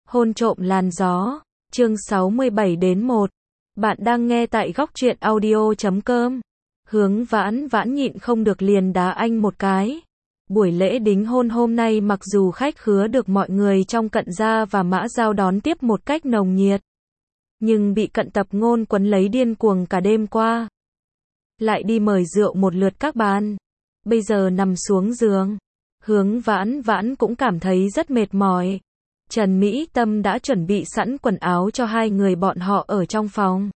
Hôn trộm làn gió, chương 67-1. Bạn đang nghe tại góc truyện audio.com. Hướng Vãn Vãn nhịn không được liền đá anh một cái. Buổi lễ đính hôn hôm nay mặc dù khách khứa được mọi người trong Cận gia và Mã Giao đón tiếp một cách nồng nhiệt, nhưng bị Cận Tập Ngôn quấn lấy điên cuồng cả đêm qua. Lại đi mời rượu một lượt các bàn. Bây giờ nằm xuống giường, Hướng Vãn Vãn cũng cảm thấy rất mệt mỏi. Trần Mỹ Tâm đã chuẩn bị sẵn quần áo cho hai người bọn họ ở trong phòng.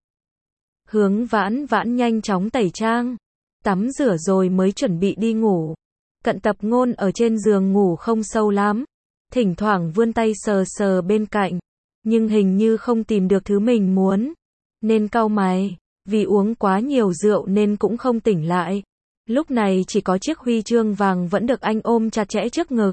Hướng Vãn Vãn nhanh chóng tẩy trang, tắm rửa rồi mới chuẩn bị đi ngủ. Cận Tập Ngôn ở trên giường ngủ không sâu lắm, thỉnh thoảng vươn tay sờ sờ bên cạnh, nhưng hình như không tìm được thứ mình muốn, nên cau mày. Vì uống quá nhiều rượu nên cũng không tỉnh lại. Lúc này chỉ có chiếc huy chương vàng vẫn được anh ôm chặt chẽ trước ngực.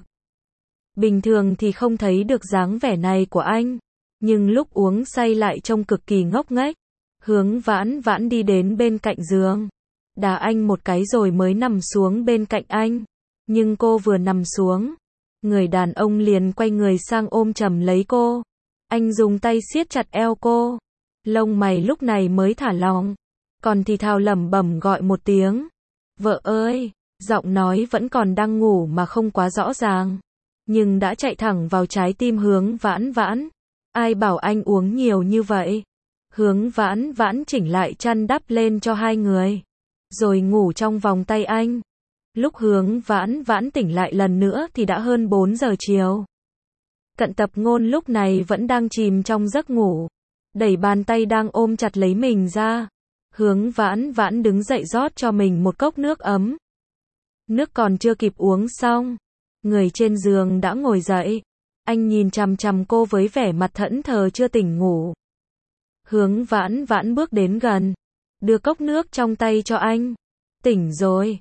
Bình thường thì không thấy được dáng vẻ này của anh, nhưng lúc uống say lại trông cực kỳ ngốc nghếch. Hướng Vãn Vãn đi đến bên cạnh giường, đá anh một cái rồi mới nằm xuống bên cạnh anh. Nhưng cô vừa nằm xuống, người đàn ông liền quay người sang ôm chầm lấy cô. Anh dùng tay siết chặt eo cô, lông mày lúc này mới thả lỏng, còn thì thào lẩm bẩm gọi một tiếng. Vợ ơi, giọng nói vẫn còn đang ngủ mà không quá rõ ràng, nhưng đã chạy thẳng vào trái tim Hướng Vãn Vãn. Ai bảo anh uống nhiều như vậy? Hướng Vãn Vãn chỉnh lại chăn đắp lên cho hai người, rồi ngủ trong vòng tay anh. Lúc Hướng Vãn Vãn tỉnh lại lần nữa thì đã hơn 4 giờ chiều. Cận Tập Ngôn lúc này vẫn đang chìm trong giấc ngủ, đẩy bàn tay đang ôm chặt lấy mình ra. Hướng Vãn Vãn đứng dậy rót cho mình một cốc nước ấm. Nước còn chưa kịp uống xong, người trên giường đã ngồi dậy. Anh nhìn chằm chằm cô với vẻ mặt thẫn thờ chưa tỉnh ngủ. Hướng Vãn Vãn bước đến gần, đưa cốc nước trong tay cho anh. Tỉnh rồi?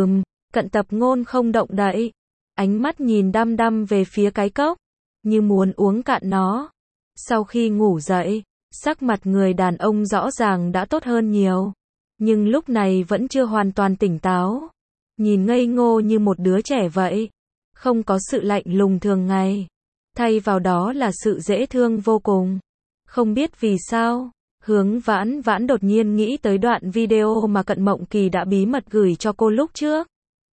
Cận Tập Ngôn không động đậy, ánh mắt nhìn đăm đăm về phía cái cốc, như muốn uống cạn nó. Sau khi ngủ dậy, sắc mặt người đàn ông rõ ràng đã tốt hơn nhiều, nhưng lúc này vẫn chưa hoàn toàn tỉnh táo. Nhìn ngây ngô như một đứa trẻ vậy, không có sự lạnh lùng thường ngày, thay vào đó là sự dễ thương vô cùng. Không biết vì sao, Hướng Vãn Vãn đột nhiên nghĩ tới đoạn video mà Cận Mộng Kỳ đã bí mật gửi cho cô lúc trước.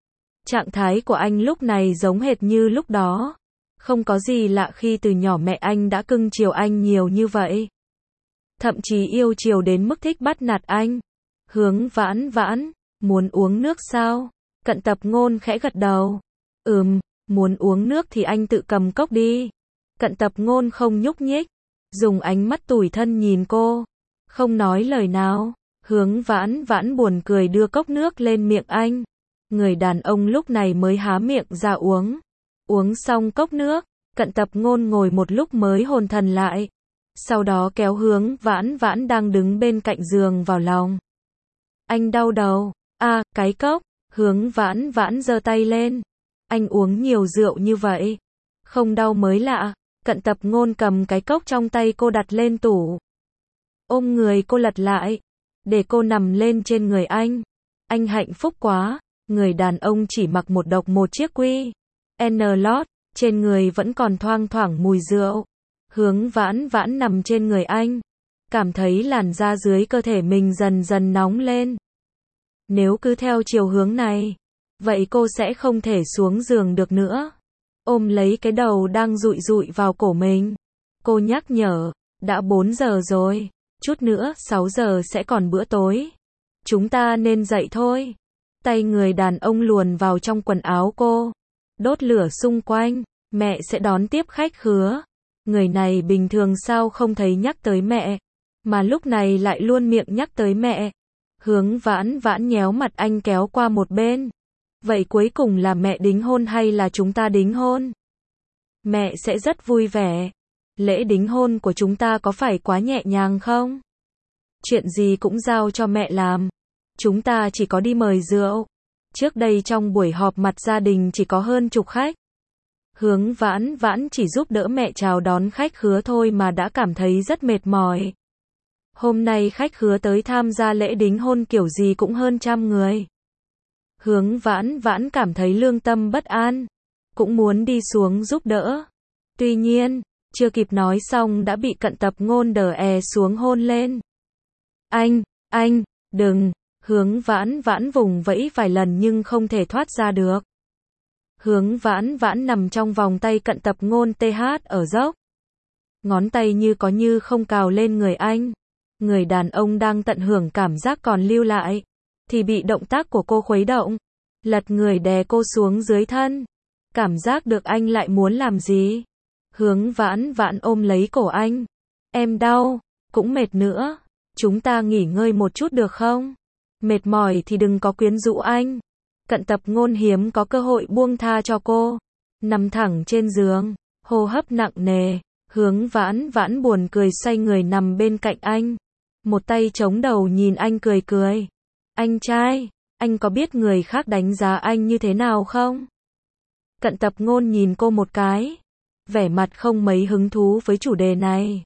Trạng thái của anh lúc này giống hệt như lúc đó. Không có gì lạ khi từ nhỏ mẹ anh đã cưng chiều anh nhiều như vậy, thậm chí yêu chiều đến mức thích bắt nạt anh. Hướng Vãn Vãn, muốn uống nước sao? Cận Tập Ngôn khẽ gật đầu. Muốn uống nước thì anh tự cầm cốc đi. Cận Tập Ngôn không nhúc nhích, dùng ánh mắt tủi thân nhìn cô, không nói lời nào. Hướng Vãn Vãn buồn cười đưa cốc nước lên miệng anh. Người đàn ông lúc này mới há miệng ra uống. Uống xong cốc nước, Cận Tập Ngôn ngồi một lúc mới hồn thần lại. Sau đó kéo Hướng Vãn Vãn đang đứng bên cạnh giường vào lòng. Anh đau đầu. Cái cốc. Hướng Vãn Vãn giơ tay lên. Anh uống nhiều rượu như vậy, không đau mới lạ. Cận Tập Ngôn cầm cái cốc trong tay cô đặt lên tủ, ôm người cô lật lại, để cô nằm lên trên người anh. Anh hạnh phúc quá. Người đàn ông chỉ mặc một chiếc quy N lót, trên người vẫn còn thoang thoảng mùi rượu. Hướng Vãn Vãn nằm trên người anh, cảm thấy làn da dưới cơ thể mình dần dần nóng lên. Nếu cứ theo chiều hướng này, vậy cô sẽ không thể xuống giường được nữa. Ôm lấy cái đầu đang dụi dụi vào cổ mình, cô nhắc nhở, đã 4 giờ rồi, chút nữa 6 giờ sẽ còn bữa tối. Chúng ta nên dậy thôi. Tay người đàn ông luồn vào trong quần áo cô, đốt lửa xung quanh. Mẹ sẽ đón tiếp khách khứa. Người này bình thường sao không thấy nhắc tới mẹ, mà lúc này lại luôn miệng nhắc tới mẹ. Hướng Vãn Vãn nhéo mặt anh kéo qua một bên. Vậy cuối cùng là mẹ đính hôn hay là chúng ta đính hôn? Mẹ sẽ rất vui vẻ. Lễ đính hôn của chúng ta có phải quá nhẹ nhàng không? Chuyện gì cũng giao cho mẹ làm. Chúng ta chỉ có đi mời rượu. Trước đây trong buổi họp mặt gia đình chỉ có hơn chục khách. Hướng Vãn Vãn chỉ giúp đỡ mẹ chào đón khách khứa thôi mà đã cảm thấy rất mệt mỏi. Hôm nay khách khứa tới tham gia lễ đính hôn kiểu gì cũng hơn 100 người. Hướng Vãn Vãn cảm thấy lương tâm bất an, cũng muốn đi xuống giúp đỡ. Tuy nhiên, Chưa kịp nói xong đã bị Cận Tập Ngôn đè xuống hôn lên. Anh, đừng, Hướng Vãn Vãn vùng vẫy vài lần nhưng không thể thoát ra được. Hướng Vãn Vãn nằm trong vòng tay Cận Tập Ngôn TH ở dốc. Ngón tay như có như không cào lên người anh. Người đàn ông đang tận hưởng cảm giác còn lưu lại, thì bị động tác của cô khuấy động. Lật người đè cô xuống dưới thân. Cảm giác được anh lại muốn làm gì. Hướng Vãn Vãn ôm lấy cổ anh. Em đau, cũng mệt nữa. Chúng ta nghỉ ngơi một chút được không? Mệt mỏi thì đừng có quyến rũ anh. Cận Tập Ngôn hiếm có cơ hội buông tha cho cô. Nằm thẳng trên giường, hô hấp nặng nề. Hướng Vãn Vãn buồn cười xoay người nằm bên cạnh anh. Một tay chống đầu nhìn anh cười cười. Anh trai, anh có biết người khác đánh giá anh như thế nào không? Cận Tập Ngôn nhìn cô một cái. Vẻ mặt không mấy hứng thú với chủ đề này.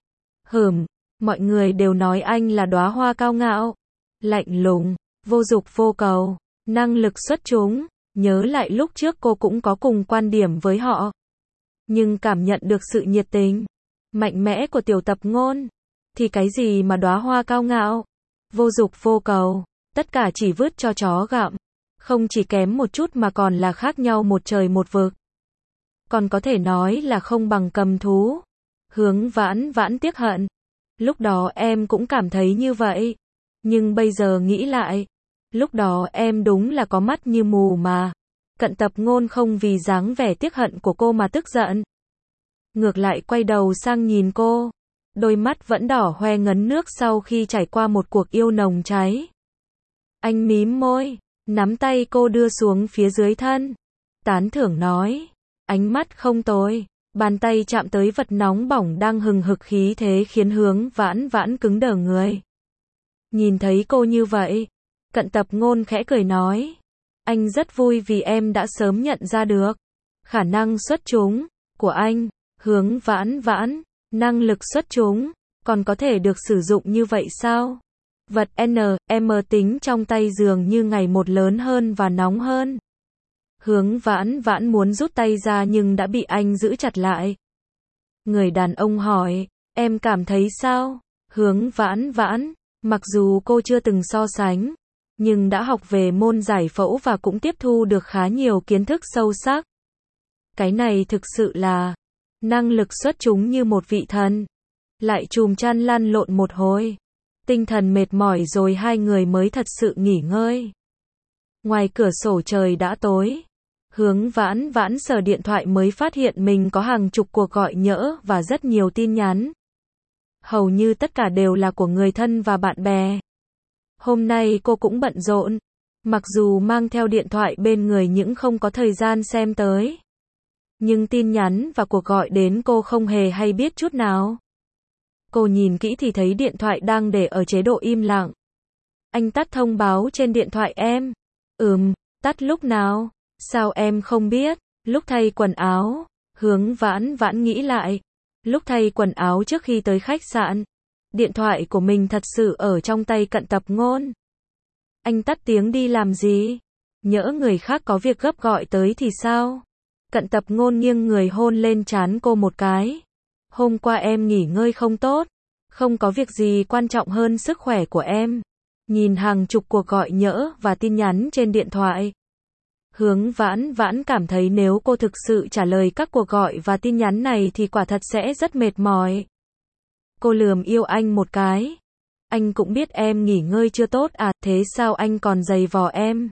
Mọi người đều nói anh là đóa hoa cao ngạo, lạnh lùng, vô dục vô cầu, năng lực xuất chúng. Nhớ lại lúc trước cô cũng có cùng quan điểm với họ. Nhưng cảm nhận được sự nhiệt tình, mạnh mẽ của Tiểu Tập Ngôn. Thì cái gì mà đóa hoa cao ngạo, vô dục vô cầu, tất cả chỉ vứt cho chó gặm. Không chỉ kém một chút mà còn là khác nhau một trời một vực. Còn có thể nói là không bằng cầm thú. Hướng Vãn Vãn tiếc hận. Lúc đó em cũng cảm thấy như vậy. Nhưng bây giờ nghĩ lại, lúc đó em đúng là có mắt như mù mà. Cận Tập Ngôn không vì dáng vẻ tiếc hận của cô mà tức giận. Ngược lại quay đầu sang nhìn cô. Đôi mắt vẫn đỏ hoe ngấn nước sau khi trải qua một cuộc yêu nồng cháy. Anh mím môi, nắm tay cô đưa xuống phía dưới thân. Tán thưởng nói. Ánh mắt không tồi. Bàn tay chạm tới vật nóng bỏng đang hừng hực khí thế khiến Hướng Vãn Vãn cứng đờ người. Nhìn thấy cô như vậy, Cận Tập Ngôn khẽ cười nói. Anh rất vui vì em đã sớm nhận ra được khả năng xuất chúng của anh. Hướng Vãn Vãn, năng lực xuất chúng, còn có thể được sử dụng như vậy sao? Vật NM tính trong tay dường như ngày một lớn hơn và nóng hơn. Hướng Vãn Vãn muốn rút tay ra nhưng đã bị anh giữ chặt lại. Người đàn ông hỏi, em cảm thấy sao? Hướng Vãn Vãn, mặc dù cô chưa từng so sánh, nhưng đã học về môn giải phẫu và cũng tiếp thu được khá nhiều kiến thức sâu sắc. Cái này thực sự là năng lực xuất chúng như một vị thần. Lại chùm chăn lăn lộn một hồi. Tinh thần mệt mỏi rồi hai người mới thật sự nghỉ ngơi. Ngoài cửa sổ trời đã tối. Hướng Vãn Vãn sờ điện thoại mới phát hiện mình có hàng chục cuộc gọi nhỡ và rất nhiều tin nhắn. Hầu như tất cả đều là của người thân và bạn bè. Hôm nay cô cũng bận rộn. Mặc dù mang theo điện thoại bên người nhưng không có thời gian xem tới. Nhưng tin nhắn và cuộc gọi đến cô không hề hay biết chút nào. Cô nhìn kỹ thì thấy điện thoại đang để ở chế độ im lặng. Anh tắt thông báo trên điện thoại em. Tắt lúc nào? Sao em không biết? Lúc thay quần áo. Hướng Vãn Vãn nghĩ lại. Lúc thay quần áo trước khi tới khách sạn. Điện thoại của mình thật sự ở trong tay Cận Tập Ngôn. Anh tắt tiếng đi làm gì? Nhỡ người khác có việc gấp gọi tới thì sao? Cận Tập Ngôn nghiêng người hôn lên trán cô một cái. Hôm qua em nghỉ ngơi không tốt. Không có việc gì quan trọng hơn sức khỏe của em. Nhìn hàng chục cuộc gọi nhỡ và tin nhắn trên điện thoại. Hướng Vãn Vãn cảm thấy nếu cô thực sự trả lời các cuộc gọi và tin nhắn này thì quả thật sẽ rất mệt mỏi. Cô lườm yêu anh một cái. Anh cũng biết em nghỉ ngơi chưa tốt à, thế sao anh còn giày vò em?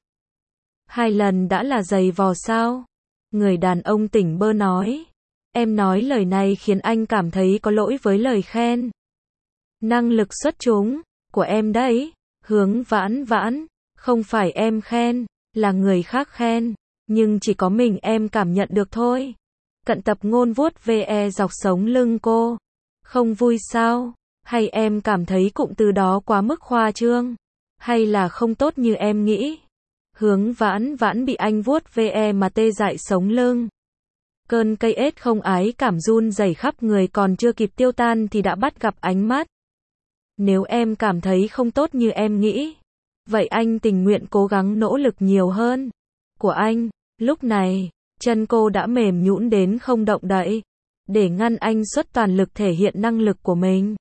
2 lần đã là giày vò sao? Người đàn ông tỉnh bơ nói. Em nói lời này khiến anh cảm thấy có lỗi với lời khen. Năng lực xuất chúng của em đấy. Hướng Vãn Vãn, không phải em khen, là người khác khen, nhưng chỉ có mình em cảm nhận được thôi. Cận Tập Ngôn vuốt ve dọc sống lưng cô. Không vui sao? Hay em cảm thấy cụm từ đó quá mức khoa trương? Hay là không tốt như em nghĩ? Hướng Vãn Vãn bị anh vuốt ve mà tê dại sống lưng. Cơn cây ết không ái cảm run rẩy khắp người còn chưa kịp tiêu tan thì đã bắt gặp ánh mắt. Nếu em cảm thấy không tốt như em nghĩ, vậy anh tình nguyện cố gắng nỗ lực nhiều hơn. Của anh, lúc này, chân cô đã mềm nhũn đến không động đậy. để ngăn anh xuất toàn lực thể hiện năng lực của mình.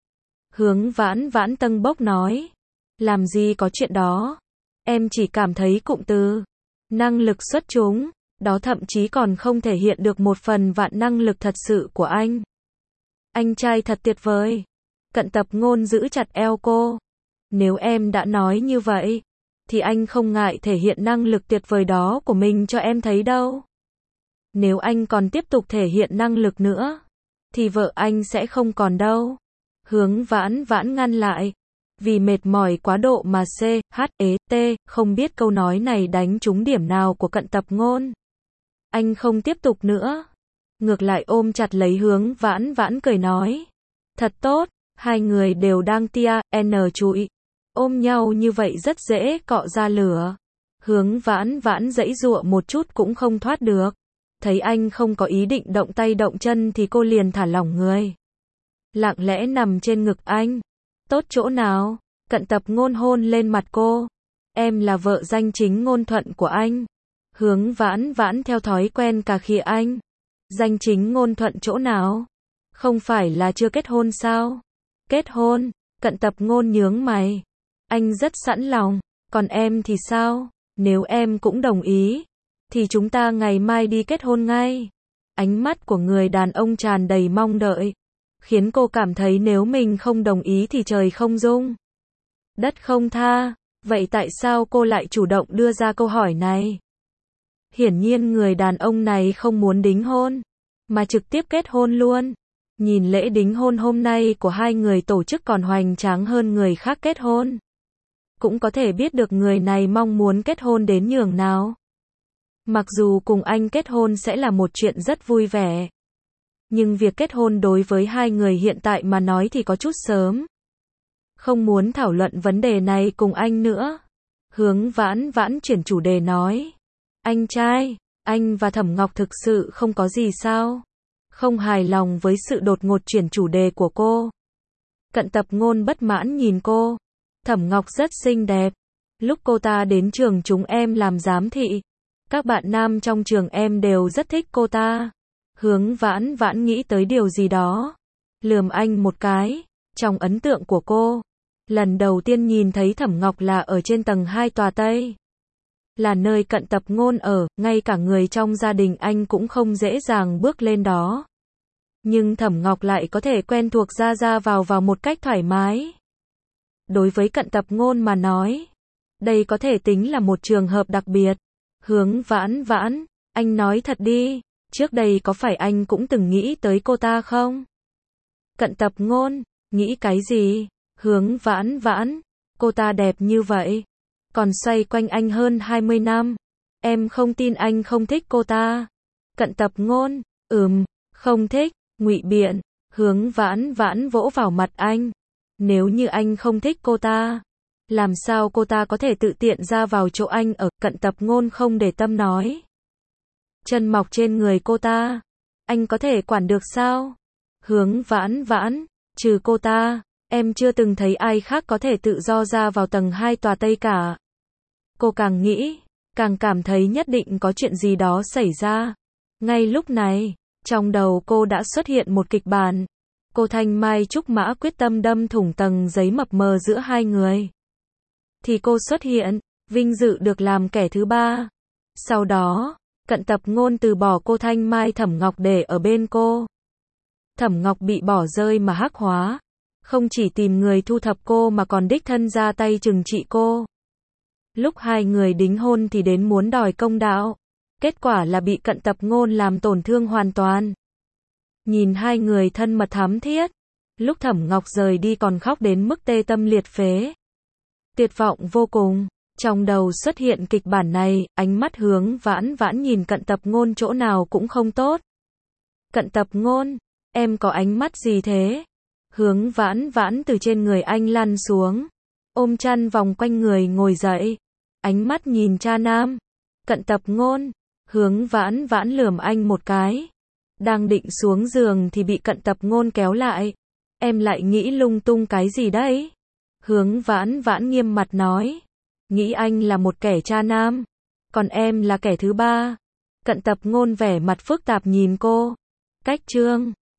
Hướng Vãn Vãn tâng bốc nói. Làm gì có chuyện đó. Em chỉ cảm thấy cụm từ năng lực xuất chúng, đó thậm chí còn không thể hiện được một phần vạn năng lực thật sự của anh. Anh trai thật tuyệt vời. Cận Tập Ngôn giữ chặt eo cô. Nếu em đã nói như vậy, thì anh không ngại thể hiện năng lực tuyệt vời đó của mình cho em thấy đâu. Nếu anh còn tiếp tục thể hiện năng lực nữa, thì vợ anh sẽ không còn đâu. Hướng Vãn Vãn ngăn lại. Vì mệt mỏi quá độ mà CHET, không biết câu nói này đánh trúng điểm nào của Cận Tập Ngôn. Anh không tiếp tục nữa. Ngược lại ôm chặt lấy Hướng Vãn Vãn cười nói. Thật tốt, hai người đều đang tia, trụi. Ôm nhau như vậy rất dễ cọ ra lửa. Hướng Vãn Vãn giãy giụa một chút cũng không thoát được. Thấy anh không có ý định động tay động chân thì cô liền thả lỏng người. Lặng lẽ nằm trên ngực anh. Tốt chỗ nào? Cận Tập Ngôn hôn lên mặt cô. Em là vợ danh chính ngôn thuận của anh. Hướng Vãn Vãn theo thói quen cà khịa anh. Danh chính ngôn thuận chỗ nào? Không phải là chưa kết hôn sao? Kết hôn? Cận Tập Ngôn nhướng mày. Anh rất sẵn lòng. Còn em thì sao? Nếu em cũng đồng ý, thì chúng ta ngày mai đi kết hôn ngay. Ánh mắt của người đàn ông tràn đầy mong đợi, khiến cô cảm thấy nếu mình không đồng ý thì trời không dung, đất không tha. Vậy tại sao cô lại chủ động đưa ra câu hỏi này? Hiển nhiên người đàn ông này không muốn đính hôn, mà trực tiếp kết hôn luôn. Nhìn lễ đính hôn hôm nay của hai người tổ chức còn hoành tráng hơn người khác kết hôn. Cũng có thể biết được người này mong muốn kết hôn đến nhường nào. Mặc dù cùng anh kết hôn sẽ là một chuyện rất vui vẻ, nhưng việc kết hôn đối với hai người hiện tại mà nói thì có chút sớm. Không muốn thảo luận vấn đề này cùng anh nữa. Hướng Vãn Vãn chuyển chủ đề nói. Anh trai, anh và Thẩm Ngọc thực sự không có gì sao? Không hài lòng với sự đột ngột chuyển chủ đề của cô. Cận Tập Ngôn bất mãn nhìn cô. Thẩm Ngọc rất xinh đẹp. Lúc cô ta đến trường chúng em làm giám thị, các bạn nam trong trường em đều rất thích cô ta. Hướng Vãn Vãn nghĩ tới điều gì đó, lườm anh một cái. Trong ấn tượng của cô, lần đầu tiên nhìn thấy Thẩm Ngọc là ở trên tầng 2 tòa Tây. Là nơi Cận Tập Ngôn ở, ngay cả người trong gia đình anh cũng không dễ dàng bước lên đó. Nhưng Thẩm Ngọc lại có thể quen thuộc ra vào một cách thoải mái. Đối với Cận Tập Ngôn mà nói, đây có thể tính là một trường hợp đặc biệt. Hướng Vãn Vãn, anh nói thật đi, trước đây có phải anh cũng từng nghĩ tới cô ta không? Cận Tập Ngôn, nghĩ cái gì? Hướng Vãn Vãn, cô ta đẹp như vậy, còn xoay quanh anh hơn 20 năm. Em không tin anh không thích cô ta. Cận Tập Ngôn, không thích, ngụy biện. Hướng Vãn Vãn vỗ vào mặt anh. Nếu như anh không thích cô ta, làm sao cô ta có thể tự tiện ra vào chỗ anh ở? Cận Tập Ngôn không để tâm nói. Chân mọc trên người cô ta, anh có thể quản được sao? Hướng Vãn Vãn, trừ cô ta, em chưa từng thấy ai khác có thể tự do ra vào tầng 2 tòa Tây cả. Cô càng nghĩ, càng cảm thấy nhất định có chuyện gì đó xảy ra. Ngay lúc này, trong đầu cô đã xuất hiện một kịch bản. Cô Thanh Mai Trúc Mã quyết tâm đâm thủng tầng giấy mập mờ giữa hai người. Thì cô xuất hiện, vinh dự được làm kẻ thứ ba. Sau đó, Cận Tập Ngôn từ bỏ cô Thanh Mai Thẩm Ngọc để ở bên cô. Thẩm Ngọc bị bỏ rơi mà hắc hóa. Không chỉ tìm người thu thập cô mà còn đích thân ra tay trừng trị cô. Lúc hai người đính hôn thì đến muốn đòi công đạo. Kết quả là bị Cận Tập Ngôn làm tổn thương hoàn toàn. Nhìn hai người thân mật thắm thiết. Lúc Thẩm Ngọc rời đi còn khóc đến mức tê tâm liệt phế. Tuyệt vọng vô cùng. Trong đầu xuất hiện kịch bản này, ánh mắt Hướng Vãn Vãn nhìn Cận Tập Ngôn chỗ nào cũng không tốt. Cận Tập Ngôn, em có ánh mắt gì thế? Hướng Vãn Vãn từ trên người anh lăn xuống, ôm chăn vòng quanh người ngồi dậy, ánh mắt nhìn cha nam. Cận Tập Ngôn, Hướng Vãn Vãn lườm anh một cái. Đang định xuống giường thì bị Cận Tập Ngôn kéo lại. Em lại nghĩ lung tung cái gì đấy? Hướng Vãn Vãn nghiêm mặt nói. Nghĩ anh là một kẻ cha nam, còn em là kẻ thứ ba. Cận Tập Ngôn vẻ mặt phức tạp nhìn cô. Cách chương